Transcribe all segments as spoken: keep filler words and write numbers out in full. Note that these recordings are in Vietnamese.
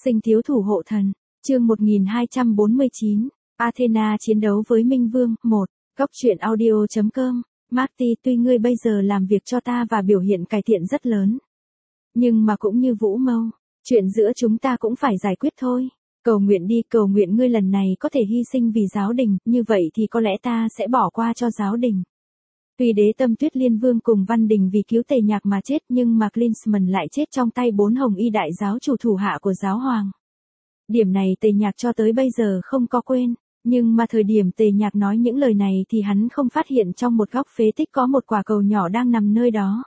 Sinh thiếu thủ hộ thần, chương một nghìn hai trăm bốn mươi chín, Athena chiến đấu với Minh Vương, một, Góc truyện audio.com, Marty tuy ngươi bây giờ làm việc cho ta và biểu hiện cải thiện rất lớn. Nhưng mà cũng như Vũ Mâu, chuyện giữa chúng ta cũng phải giải quyết thôi. Cầu nguyện đi, cầu nguyện ngươi lần này có thể hy sinh vì giáo đình, như vậy thì có lẽ ta sẽ bỏ qua cho giáo đình. Tuy đế tâm Tuyết Liên Vương cùng Văn Đình vì cứu Tề Nhạc mà chết nhưng mà Klinsmann lại chết trong tay bốn hồng y đại giáo chủ thủ hạ của giáo hoàng. Điểm này Tề Nhạc cho tới bây giờ không có quên, nhưng mà thời điểm Tề Nhạc nói những lời này thì hắn không phát hiện trong một góc phế tích có một quả cầu nhỏ đang nằm nơi đó.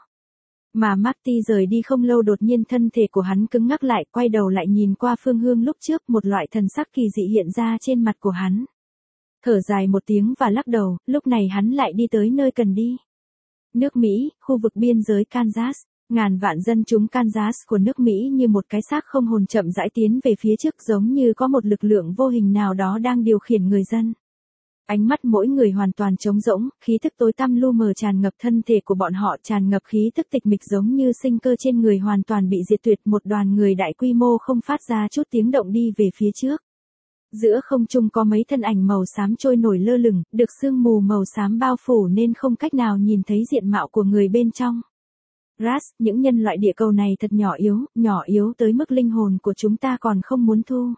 Mà Marty rời đi không lâu đột nhiên thân thể của hắn cứng ngắc lại, quay đầu lại nhìn qua phương hương lúc trước, một loại thần sắc kỳ dị hiện ra trên mặt của hắn. Thở dài một tiếng và lắc đầu, lúc này hắn lại đi tới nơi cần đi. Nước Mỹ, khu vực biên giới Kansas, ngàn vạn dân chúng Kansas của nước Mỹ như một cái xác không hồn chậm rãi tiến về phía trước, giống như có một lực lượng vô hình nào đó đang điều khiển người dân. Ánh mắt mỗi người hoàn toàn trống rỗng, khí thức tối tăm lu mờ tràn ngập thân thể của bọn họ, tràn ngập khí thức tịch mịch giống như sinh cơ trên người hoàn toàn bị diệt tuyệt. Một đoàn người đại quy mô không phát ra chút tiếng động đi về phía trước. Giữa không trung có mấy thân ảnh màu xám trôi nổi lơ lửng, được sương mù màu xám bao phủ nên không cách nào nhìn thấy diện mạo của người bên trong. Ras, những nhân loại địa cầu này thật nhỏ yếu, nhỏ yếu tới mức linh hồn của chúng ta còn không muốn thu.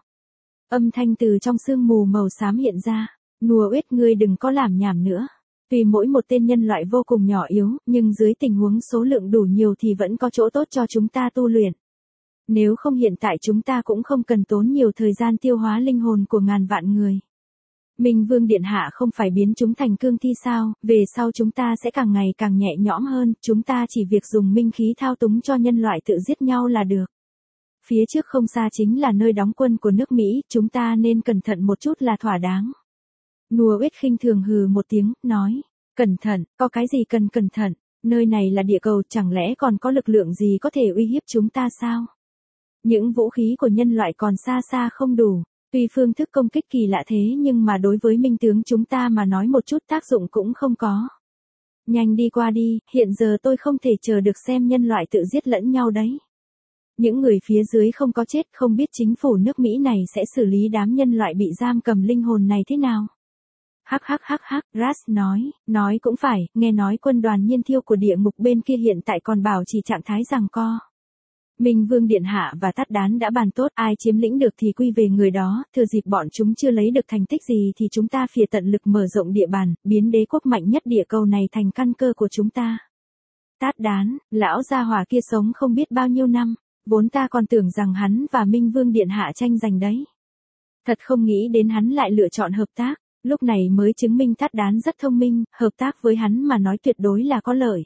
Âm thanh từ trong sương mù màu xám hiện ra. Nua Uyết, ngươi đừng có làm nhảm nữa. Tuy mỗi một tên nhân loại vô cùng nhỏ yếu, nhưng dưới tình huống số lượng đủ nhiều thì vẫn có chỗ tốt cho chúng ta tu luyện. Nếu không hiện tại chúng ta cũng không cần tốn nhiều thời gian tiêu hóa linh hồn của ngàn vạn người. Minh Vương Điện Hạ không phải biến chúng thành cương thi sao, về sau chúng ta sẽ càng ngày càng nhẹ nhõm hơn, chúng ta chỉ việc dùng minh khí thao túng cho nhân loại tự giết nhau là được. Phía trước không xa chính là nơi đóng quân của nước Mỹ, chúng ta nên cẩn thận một chút là thỏa đáng. Nua Uyết khinh thường hừ một tiếng, nói, cẩn thận, có cái gì cần cẩn thận, nơi này là địa cầu, chẳng lẽ còn có lực lượng gì có thể uy hiếp chúng ta sao? Những vũ khí của nhân loại còn xa xa không đủ, tuy phương thức công kích kỳ lạ thế nhưng mà đối với minh tướng chúng ta mà nói một chút tác dụng cũng không có. Nhanh đi qua đi, hiện giờ tôi không thể chờ được xem nhân loại tự giết lẫn nhau đấy. Những người phía dưới không có chết, không biết chính phủ nước Mỹ này sẽ xử lý đám nhân loại bị giam cầm linh hồn này thế nào. Hắc hắc hắc hắc, Ras nói, nói cũng phải, nghe nói quân đoàn nhiên thiêu của địa ngục bên kia hiện tại còn bảo trì trạng thái giằng co. Minh Vương Điện Hạ và Tát Đán đã bàn tốt, ai chiếm lĩnh được thì quy về người đó, thừa dịp bọn chúng chưa lấy được thành tích gì thì chúng ta phìa tận lực mở rộng địa bàn, biến đế quốc mạnh nhất địa cầu này thành căn cơ của chúng ta. Tát Đán, lão gia hỏa kia sống không biết bao nhiêu năm, vốn ta còn tưởng rằng hắn và Minh Vương Điện Hạ tranh giành đấy. Thật không nghĩ đến hắn lại lựa chọn hợp tác. Lúc này mới chứng minh Tát Đán rất thông minh, hợp tác với hắn mà nói tuyệt đối là có lợi.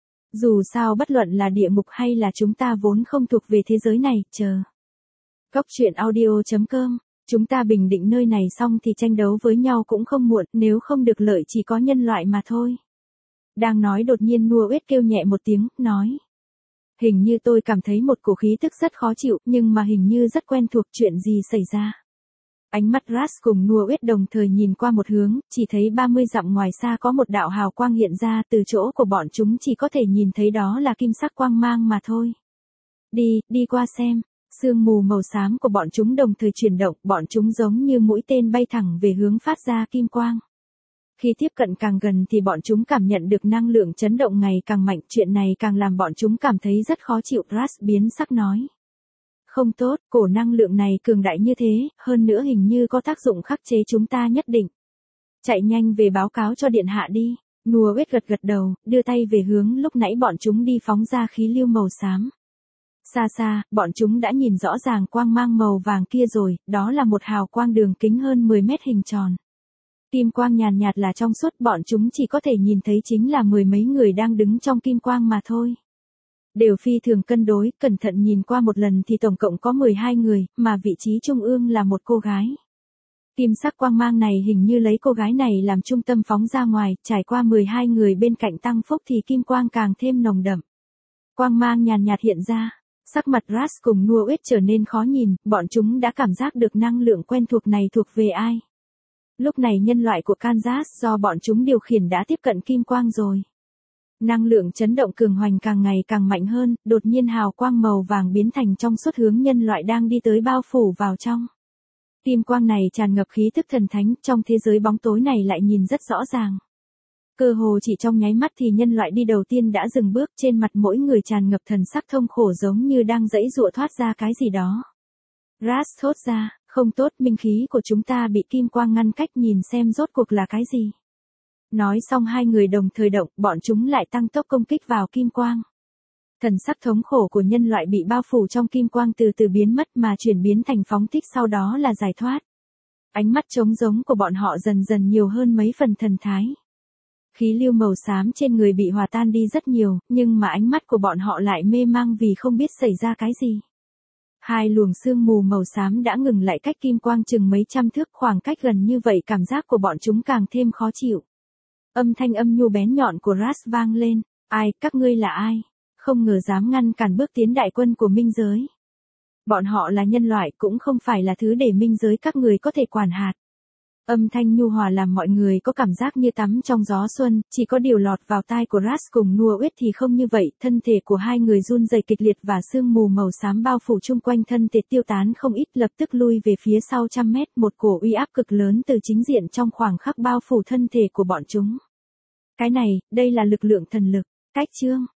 Dù sao bất luận là địa ngục hay là chúng ta vốn không thuộc về thế giới này, chờ. Góc truyện audio.com, chúng ta bình định nơi này xong thì tranh đấu với nhau cũng không muộn, nếu không được lợi chỉ có nhân loại mà thôi. Đang nói đột nhiên Nua Uyết kêu nhẹ một tiếng, nói. Hình như tôi cảm thấy một cổ khí tức rất khó chịu, nhưng mà hình như rất quen thuộc, chuyện gì xảy ra. Ánh mắt Ras cùng Nua Uyết đồng thời nhìn qua một hướng, chỉ thấy ba mươi dặm ngoài xa có một đạo hào quang hiện ra, từ chỗ của bọn chúng chỉ có thể nhìn thấy đó là kim sắc quang mang mà thôi. Đi, đi qua xem, sương mù màu xám của bọn chúng đồng thời chuyển động, bọn chúng giống như mũi tên bay thẳng về hướng phát ra kim quang. Khi tiếp cận càng gần thì bọn chúng cảm nhận được năng lượng chấn động ngày càng mạnh, chuyện này càng làm bọn chúng cảm thấy rất khó chịu. Ras biến sắc nói. Không tốt, cổ năng lượng này cường đại như thế, hơn nữa hình như có tác dụng khắc chế chúng ta nhất định. Chạy nhanh về báo cáo cho điện hạ đi. Nua Uyết gật gật đầu, đưa tay về hướng lúc nãy bọn chúng đi phóng ra khí lưu màu xám. Xa xa, bọn chúng đã nhìn rõ ràng quang mang màu vàng kia rồi, đó là một hào quang đường kính hơn mười mét hình tròn. Kim quang nhàn nhạt là trong suốt, bọn chúng chỉ có thể nhìn thấy chính là mười mấy người đang đứng trong kim quang mà thôi. Đều phi thường cân đối, cẩn thận nhìn qua một lần thì tổng cộng có mười hai người, mà vị trí trung ương là một cô gái. Kim sắc quang mang này hình như lấy cô gái này làm trung tâm phóng ra ngoài, trải qua mười hai người bên cạnh tăng phúc thì kim quang càng thêm nồng đậm. Quang mang nhàn nhạt hiện ra, sắc mặt Ras cùng Nua Uyết trở nên khó nhìn, bọn chúng đã cảm giác được năng lượng quen thuộc này thuộc về ai. Lúc này nhân loại của Kansas do bọn chúng điều khiển đã tiếp cận kim quang rồi. Năng lượng chấn động cường hoành càng ngày càng mạnh hơn, đột nhiên hào quang màu vàng biến thành trong suốt hướng nhân loại đang đi tới bao phủ vào trong. Kim quang này tràn ngập khí tức thần thánh, trong thế giới bóng tối này lại nhìn rất rõ ràng. Cơ hồ chỉ trong nháy mắt thì nhân loại đi đầu tiên đã dừng bước, trên mặt mỗi người tràn ngập thần sắc thông khổ giống như đang giãy giụa thoát ra cái gì đó. Ras thốt ra, không tốt, minh khí của chúng ta bị kim quang ngăn cách, nhìn xem rốt cuộc là cái gì. Nói xong hai người đồng thời động, bọn chúng lại tăng tốc công kích vào kim quang. Thần sắc thống khổ của nhân loại bị bao phủ trong kim quang từ từ biến mất mà chuyển biến thành phóng thích, sau đó là giải thoát. Ánh mắt trống rỗng của bọn họ dần dần nhiều hơn mấy phần thần thái. Khí lưu màu xám trên người bị hòa tan đi rất nhiều, nhưng mà ánh mắt của bọn họ lại mê mang vì không biết xảy ra cái gì. Hai luồng sương mù màu xám đã ngừng lại cách kim quang chừng mấy trăm thước, khoảng cách gần như vậy cảm giác của bọn chúng càng thêm khó chịu. Âm thanh âm nhu bén nhọn của Ras vang lên, ai, các ngươi là ai? Không ngờ dám ngăn cản bước tiến đại quân của minh giới. Bọn họ là nhân loại, cũng không phải là thứ để minh giới các người có thể quản hạt. Âm thanh nhu hòa làm mọi người có cảm giác như tắm trong gió xuân, chỉ có điều lọt vào tai của Ras cùng Nua Uyết thì không như vậy, thân thể của hai người run rẩy kịch liệt và sương mù màu xám bao phủ chung quanh thân thể tiêu tán không ít, lập tức lui về phía sau trăm mét, một cổ uy áp cực lớn từ chính diện trong khoảng khắc bao phủ thân thể của bọn chúng. Cái này, đây là lực lượng thần lực, cách chương.